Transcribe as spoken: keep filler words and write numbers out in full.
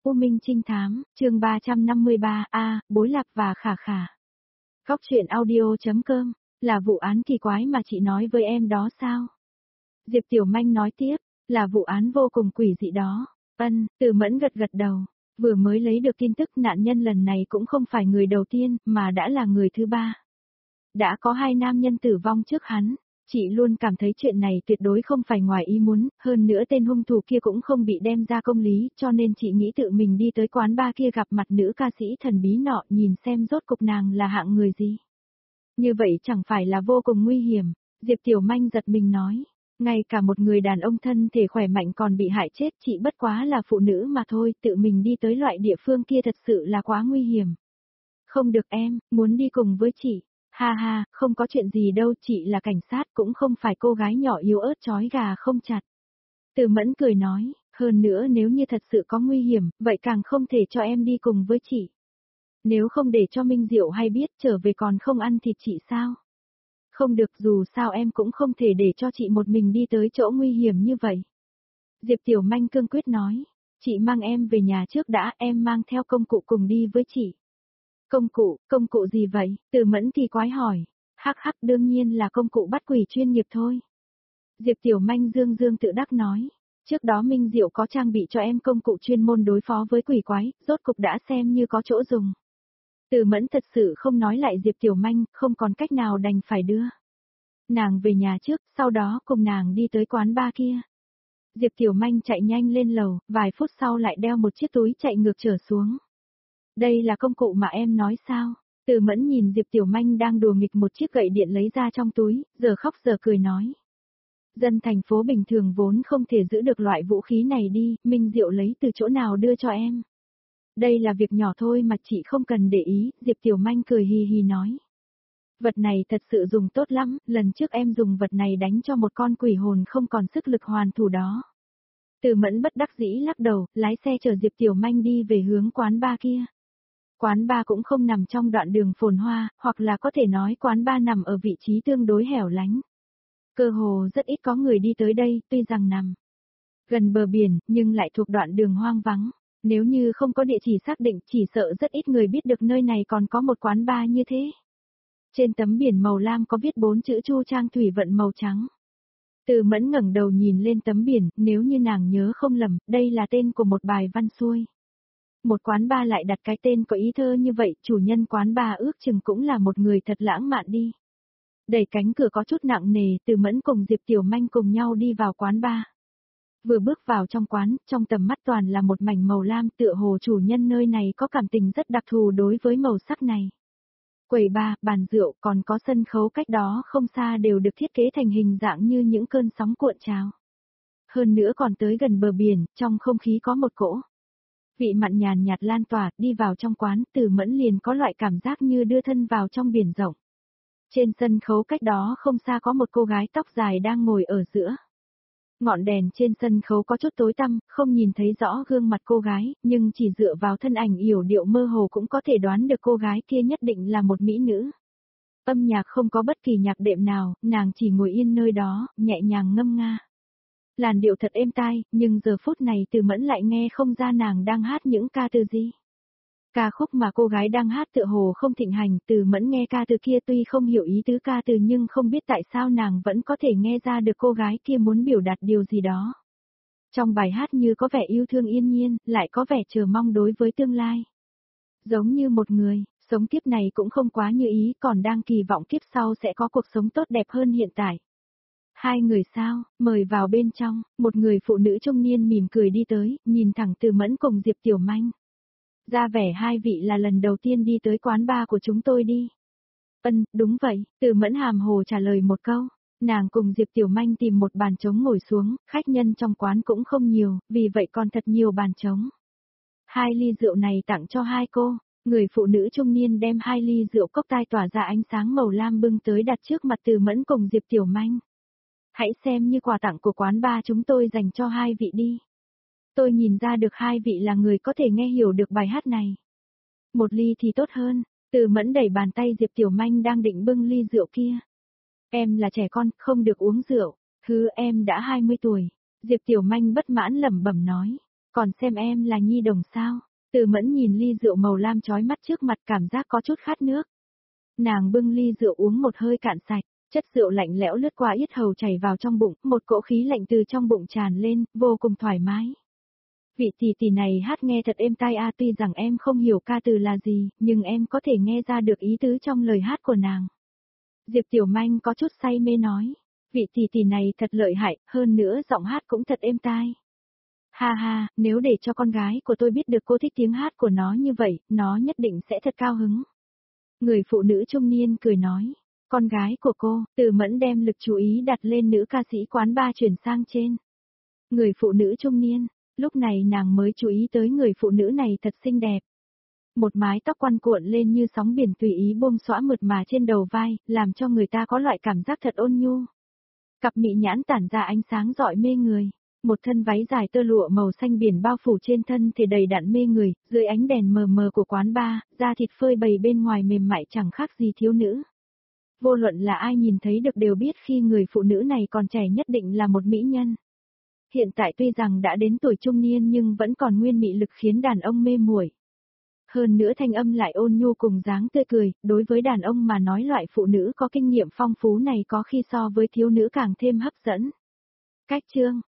U Minh Trinh Thám, chương ba trăm năm mươi ba, A, Bối Lạc và Khả Khả. Góc truyện audio.com, là vụ án kỳ quái mà chị nói với em đó sao? Diệp Tiểu Manh nói tiếp, là vụ án vô cùng quỷ dị đó. Ân, Từ Mẫn gật gật đầu, vừa mới lấy được tin tức nạn nhân lần này cũng không phải người đầu tiên, mà đã là người thứ ba. Đã có hai nam nhân tử vong trước hắn. Chị luôn cảm thấy chuyện này tuyệt đối không phải ngoài ý muốn, hơn nữa tên hung thủ kia cũng không bị đem ra công lý, cho nên chị nghĩ tự mình đi tới quán bar kia gặp mặt nữ ca sĩ thần bí nọ, nhìn xem rốt cục nàng là hạng người gì. Như vậy chẳng phải là vô cùng nguy hiểm, Diệp Tiểu Manh giật mình nói. Ngay cả một người đàn ông thân thể khỏe mạnh còn bị hại chết, chị bất quá là phụ nữ mà thôi, tự mình đi tới loại địa phương kia thật sự là quá nguy hiểm. Không được em, muốn đi cùng với chị. Ha ha, không có chuyện gì đâu, chị là cảnh sát cũng không phải cô gái nhỏ yếu ớt chói gà không chặt. Từ Mẫn cười nói, hơn nữa nếu như thật sự có nguy hiểm, vậy càng không thể cho em đi cùng với chị. Nếu không để cho Minh Diệu hay biết trở về còn không ăn thịt chị sao? Không được, dù sao em cũng không thể để cho chị một mình đi tới chỗ nguy hiểm như vậy. Diệp Tiểu Manh cương quyết nói, chị mang em về nhà trước đã, em mang theo công cụ cùng đi với chị. Công cụ, công cụ gì vậy? Từ Mẫn kỳ quái hỏi. Hắc hắc, đương nhiên là công cụ bắt quỷ chuyên nghiệp thôi. Diệp Tiểu Manh dương dương tự đắc nói. Trước đó Minh Diệu có trang bị cho em công cụ chuyên môn đối phó với quỷ quái, rốt cục đã xem như có chỗ dùng. Từ Mẫn thật sự không nói lại Diệp Tiểu Manh, không còn cách nào đành phải đưa nàng về nhà trước, sau đó cùng nàng đi tới quán bar kia. Diệp Tiểu Manh chạy nhanh lên lầu, vài phút sau lại đeo một chiếc túi chạy ngược trở xuống. Đây là công cụ mà em nói sao? Từ Mẫn nhìn Diệp Tiểu Manh đang đùa nghịch một chiếc gậy điện lấy ra trong túi, giờ khóc giờ cười nói. Dân thành phố bình thường vốn không thể giữ được loại vũ khí này đi, Minh Diệu lấy từ chỗ nào đưa cho em. Đây là việc nhỏ thôi mà chị không cần để ý, Diệp Tiểu Manh cười hì hì nói. Vật này thật sự dùng tốt lắm, lần trước em dùng vật này đánh cho một con quỷ hồn không còn sức lực hoàn thủ đó. Từ Mẫn bất đắc dĩ lắc đầu, lái xe chở Diệp Tiểu Manh đi về hướng quán bar kia. Quán bar cũng không nằm trong đoạn đường phồn hoa, hoặc là có thể nói quán bar nằm ở vị trí tương đối hẻo lánh. Cơ hồ rất ít có người đi tới đây, tuy rằng nằm gần bờ biển, nhưng lại thuộc đoạn đường hoang vắng. Nếu như không có địa chỉ xác định, chỉ sợ rất ít người biết được nơi này còn có một quán bar như thế. Trên tấm biển màu lam có viết bốn chữ Chu Trang Thủy Vận màu trắng. Từ Mẫn ngẩng đầu nhìn lên tấm biển, nếu như nàng nhớ không lầm, đây là tên của một bài văn xuôi. Một quán bar lại đặt cái tên có ý thơ như vậy, chủ nhân quán bar ước chừng cũng là một người thật lãng mạn đi. Đẩy cánh cửa có chút nặng nề, Từ Mẫn cùng Diệp Tiểu Manh cùng nhau đi vào quán bar. Vừa bước vào trong quán, trong tầm mắt toàn là một mảnh màu lam, tựa hồ chủ nhân nơi này có cảm tình rất đặc thù đối với màu sắc này. Quầy bar, bàn rượu, còn có sân khấu cách đó không xa đều được thiết kế thành hình dạng như những cơn sóng cuộn trào. Hơn nữa còn tới gần bờ biển, trong không khí có một cỗ vị mặn nhàn nhạt lan tỏa, đi vào trong quán, Từ Mẫn liền có loại cảm giác như đưa thân vào trong biển rộng. Trên sân khấu cách đó không xa có một cô gái tóc dài đang ngồi ở giữa. Ngọn đèn trên sân khấu có chút tối tăm, không nhìn thấy rõ gương mặt cô gái, nhưng chỉ dựa vào thân ảnh yểu điệu mơ hồ cũng có thể đoán được cô gái kia nhất định là một mỹ nữ. Âm nhạc không có bất kỳ nhạc đệm nào, nàng chỉ ngồi yên nơi đó, nhẹ nhàng ngâm nga. Làn điệu thật êm tai, nhưng giờ phút này Từ Mẫn lại nghe không ra nàng đang hát những ca từ gì. Ca khúc mà cô gái đang hát tựa hồ không thịnh hành, Từ Mẫn nghe ca từ kia tuy không hiểu ý tứ ca từ nhưng không biết tại sao nàng vẫn có thể nghe ra được cô gái kia muốn biểu đạt điều gì đó. Trong bài hát như có vẻ yêu thương yên nhiên, lại có vẻ chờ mong đối với tương lai. Giống như một người, sống kiếp này cũng không quá như ý, còn đang kỳ vọng kiếp sau sẽ có cuộc sống tốt đẹp hơn hiện tại. Hai người sao, mời vào bên trong, một người phụ nữ trung niên mỉm cười đi tới, nhìn thẳng Từ Mẫn cùng Diệp Tiểu Manh. Ra vẻ hai vị là lần đầu tiên đi tới quán bar của chúng tôi đi. Ân, đúng vậy, Từ Mẫn hàm hồ trả lời một câu. Nàng cùng Diệp Tiểu Manh tìm một bàn trống ngồi xuống, khách nhân trong quán cũng không nhiều, vì vậy còn thật nhiều bàn trống. Hai ly rượu này tặng cho hai cô, người phụ nữ trung niên đem hai ly rượu cốc tai tỏa ra ánh sáng màu lam bưng tới đặt trước mặt Từ Mẫn cùng Diệp Tiểu Manh. Hãy xem như quà tặng của quán bar chúng tôi dành cho hai vị đi. Tôi nhìn ra được hai vị là người có thể nghe hiểu được bài hát này. Một ly thì tốt hơn, Từ Mẫn đẩy bàn tay Diệp Tiểu Manh đang định bưng ly rượu kia. Em là trẻ con, không được uống rượu, hứ em đã hai mươi tuổi. Diệp Tiểu Manh bất mãn lẩm bẩm nói. Còn xem em là nhi đồng sao? Từ Mẫn nhìn ly rượu màu lam chói mắt trước mặt cảm giác có chút khát nước. Nàng bưng ly rượu uống một hơi cạn sạch, chất rượu lạnh lẽo lướt qua yết hầu chảy vào trong bụng, một cỗ khí lạnh từ trong bụng tràn lên, vô cùng thoải mái. Vị tỷ tỷ này hát nghe thật êm tai a, tuy rằng em không hiểu ca từ là gì, nhưng em có thể nghe ra được ý tứ trong lời hát của nàng. Diệp Tiểu Manh có chút say mê nói, vị tỷ tỷ này thật lợi hại, hơn nữa giọng hát cũng thật êm tai. Ha ha, nếu để cho con gái của tôi biết được cô thích tiếng hát của nó như vậy, nó nhất định sẽ thật cao hứng. Người phụ nữ trung niên cười nói, con gái của cô, Từ Mẫn đem lực chú ý đặt lên nữ ca sĩ quán bar chuyển sang trên. Người phụ nữ trung niên, lúc này nàng mới chú ý tới người phụ nữ này thật xinh đẹp. Một mái tóc quăn cuộn lên như sóng biển tùy ý buông xõa mượt mà trên đầu vai, làm cho người ta có loại cảm giác thật ôn nhu. Cặp mị nhãn tản ra ánh sáng rọi mê người. Một thân váy dài tơ lụa màu xanh biển bao phủ trên thân thì đầy đặn mê người, dưới ánh đèn mờ mờ của quán bar, da thịt phơi bày bên ngoài mềm mại chẳng khác gì thiếu nữ. Vô luận là ai nhìn thấy được đều biết khi người phụ nữ này còn trẻ nhất định là một mỹ nhân. Hiện tại tuy rằng đã đến tuổi trung niên nhưng vẫn còn nguyên mị lực khiến đàn ông mê muội. Hơn nữa thanh âm lại ôn nhu cùng dáng tươi cười, đối với đàn ông mà nói loại phụ nữ có kinh nghiệm phong phú này có khi so với thiếu nữ càng thêm hấp dẫn. Cách chương